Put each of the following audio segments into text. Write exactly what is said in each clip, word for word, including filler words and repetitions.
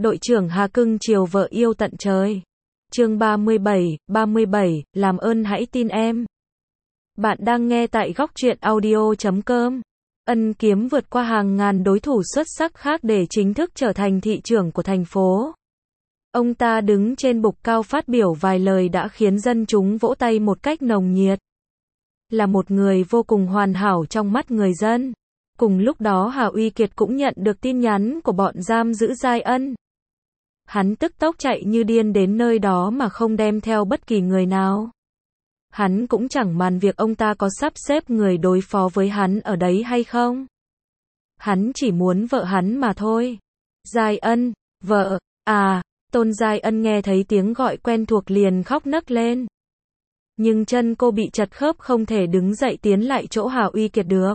Đội trưởng Hà cưng chiều vợ yêu tận trời. Chương ba mươi bảy, ba mươi bảy, làm ơn hãy tin em. Bạn đang nghe tại góc truyện audio chấm com. Ân Kiếm vượt qua hàng ngàn đối thủ xuất sắc khác để chính thức trở thành thị trưởng của thành phố. Ông ta đứng trên bục cao phát biểu vài lời đã khiến dân chúng vỗ tay một cách nồng nhiệt. Là một người vô cùng hoàn hảo trong mắt người dân. Cùng lúc đó Hà Uy Kiệt cũng nhận được tin nhắn của bọn giam giữ Giai Ân. Hắn tức tốc chạy như điên đến nơi đó mà không đem theo bất kỳ người nào. Hắn cũng chẳng màng việc ông ta có sắp xếp người đối phó với hắn ở đấy hay không. Hắn chỉ muốn vợ hắn mà thôi. Giai Ân, vợ, à, Tôn Giai Ân nghe thấy tiếng gọi quen thuộc liền khóc nấc lên. Nhưng chân cô bị chật khớp không thể đứng dậy tiến lại chỗ Hà Uy Kiệt được.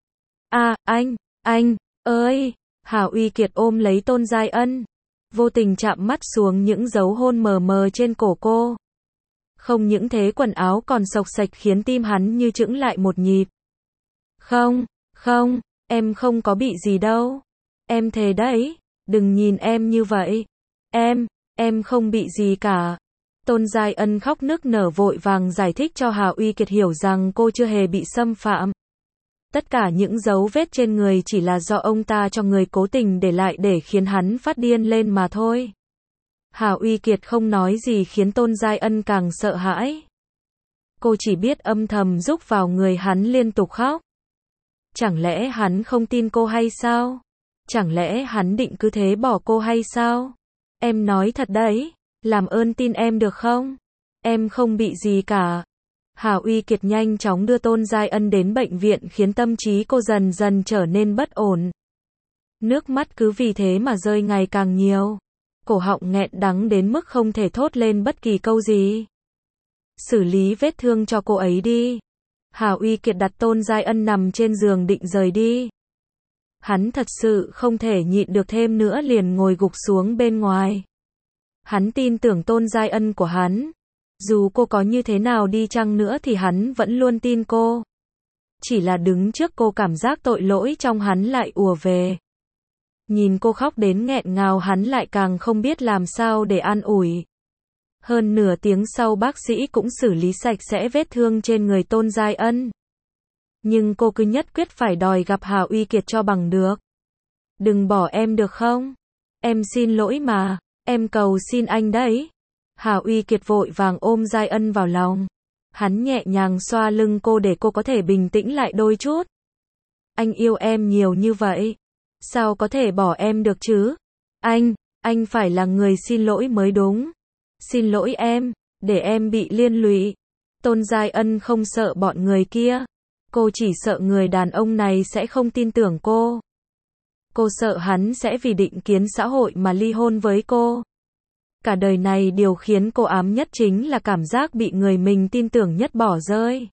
À, anh, anh, ơi, Hà Uy Kiệt ôm lấy Tôn Giai Ân. Vô tình chạm mắt xuống những dấu hôn mờ mờ trên cổ cô. Không những thế quần áo còn xộc xệch khiến tim hắn như chững lại một nhịp. Không, không, em không có bị gì đâu. Em thề đấy, đừng nhìn em như vậy. Em, em không bị gì cả. Tôn Giai Ân khóc nức nở vội vàng giải thích cho Hà Uy Kiệt hiểu rằng cô chưa hề bị xâm phạm. Tất cả những dấu vết trên người chỉ là do ông ta cho người cố tình để lại để khiến hắn phát điên lên mà thôi. Hà Uy Kiệt không nói gì khiến Tôn Giai Ân càng sợ hãi. Cô chỉ biết âm thầm rúc vào người hắn liên tục khóc. Chẳng lẽ hắn không tin cô hay sao? Chẳng lẽ hắn định cứ thế bỏ cô hay sao? Em nói thật đấy, làm ơn tin em được không? Em không bị gì cả. Hà Uy Kiệt nhanh chóng đưa Tôn Giai Ân đến bệnh viện khiến tâm trí cô dần dần trở nên bất ổn. Nước mắt cứ vì thế mà rơi ngày càng nhiều. Cổ họng nghẹn đắng đến mức không thể thốt lên bất kỳ câu gì. Xử lý vết thương cho cô ấy đi. Hà Uy Kiệt đặt Tôn Giai Ân nằm trên giường định rời đi. Hắn thật sự không thể nhịn được thêm nữa liền ngồi gục xuống bên ngoài. Hắn tin tưởng Tôn Giai Ân của hắn. Dù cô có như thế nào đi chăng nữa thì hắn vẫn luôn tin cô. Chỉ là đứng trước cô cảm giác tội lỗi trong hắn lại ùa về. Nhìn cô khóc đến nghẹn ngào hắn lại càng không biết làm sao để an ủi. Hơn nửa tiếng sau bác sĩ cũng xử lý sạch sẽ vết thương trên người Tôn Giai Ân. Nhưng cô cứ nhất quyết phải đòi gặp Hà Uy Kiệt cho bằng được. Đừng bỏ em được không? Em xin lỗi mà, em cầu xin anh đấy. Hà Uy Kiệt vội vàng ôm Giai Ân vào lòng. Hắn nhẹ nhàng xoa lưng cô để cô có thể bình tĩnh lại đôi chút. Anh yêu em nhiều như vậy. Sao có thể bỏ em được chứ? Anh, anh phải là người xin lỗi mới đúng. Xin lỗi em, để em bị liên lụy. Tôn Giai Ân không sợ bọn người kia. Cô chỉ sợ người đàn ông này sẽ không tin tưởng cô. Cô sợ hắn sẽ vì định kiến xã hội mà ly hôn với cô. Cả đời này điều khiến cô ám nhất chính là cảm giác bị người mình tin tưởng nhất bỏ rơi.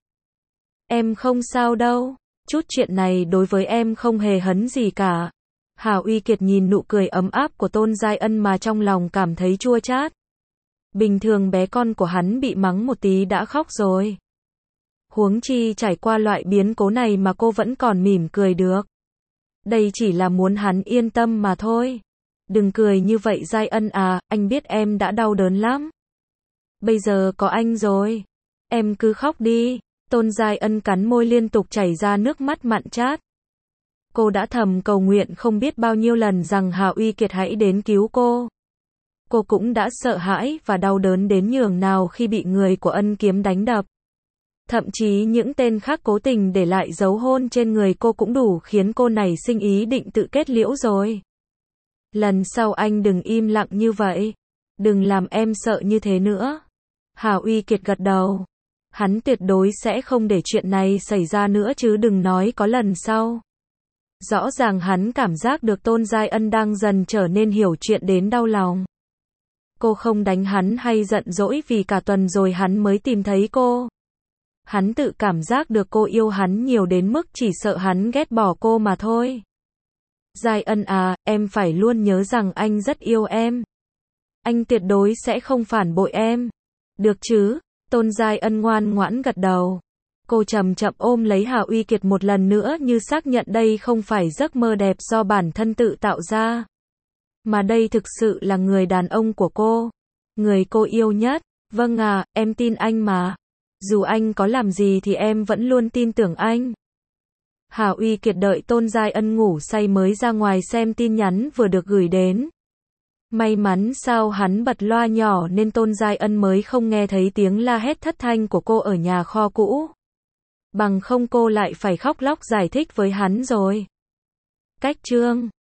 Em không sao đâu, chút chuyện này đối với em không hề hấn gì cả. Hà Uy Kiệt nhìn nụ cười ấm áp của Tôn Giai Ân mà trong lòng cảm thấy chua chát. Bình thường bé con của hắn bị mắng một tí đã khóc rồi. Huống chi trải qua loại biến cố này mà cô vẫn còn mỉm cười được. Đây chỉ là muốn hắn yên tâm mà thôi. Đừng cười như vậy Giai Ân à, anh biết em đã đau đớn lắm. Bây giờ có anh rồi. Em cứ khóc đi. Tôn Giai Ân cắn môi liên tục chảy ra nước mắt mặn chát. Cô đã thầm cầu nguyện không biết bao nhiêu lần rằng Hà Uy Kiệt hãy đến cứu cô. Cô cũng đã sợ hãi và đau đớn đến nhường nào khi bị người của Ân Kiếm đánh đập. Thậm chí những tên khác cố tình để lại dấu hôn trên người cô cũng đủ khiến cô nảy sinh ý định tự kết liễu rồi. Lần sau anh đừng im lặng như vậy. Đừng làm em sợ như thế nữa. Hà Uy Kiệt gật đầu. Hắn tuyệt đối sẽ không để chuyện này xảy ra nữa chứ đừng nói có lần sau. Rõ ràng hắn cảm giác được Tôn Giai Ân đang dần trở nên hiểu chuyện đến đau lòng. Cô không đánh hắn hay giận dỗi vì cả tuần rồi hắn mới tìm thấy cô. Hắn tự cảm giác được cô yêu hắn nhiều đến mức chỉ sợ hắn ghét bỏ cô mà thôi. Giai Ân à, em phải luôn nhớ rằng anh rất yêu em. Anh tuyệt đối sẽ không phản bội em. Được chứ? Tôn Giai Ân ngoan ngoãn gật đầu. Cô chậm chậm ôm lấy Hà Uy Kiệt một lần nữa như xác nhận đây không phải giấc mơ đẹp do bản thân tự tạo ra. Mà đây thực sự là người đàn ông của cô. Người cô yêu nhất. Vâng à, em tin anh mà. Dù anh có làm gì thì em vẫn luôn tin tưởng anh. Hà Uy Kiệt đợi Tôn Giai Ân ngủ say mới ra ngoài xem tin nhắn vừa được gửi đến. May mắn sao hắn bật loa nhỏ nên Tôn Giai Ân mới không nghe thấy tiếng la hét thất thanh của cô ở nhà kho cũ. Bằng không cô lại phải khóc lóc giải thích với hắn rồi. Cách chương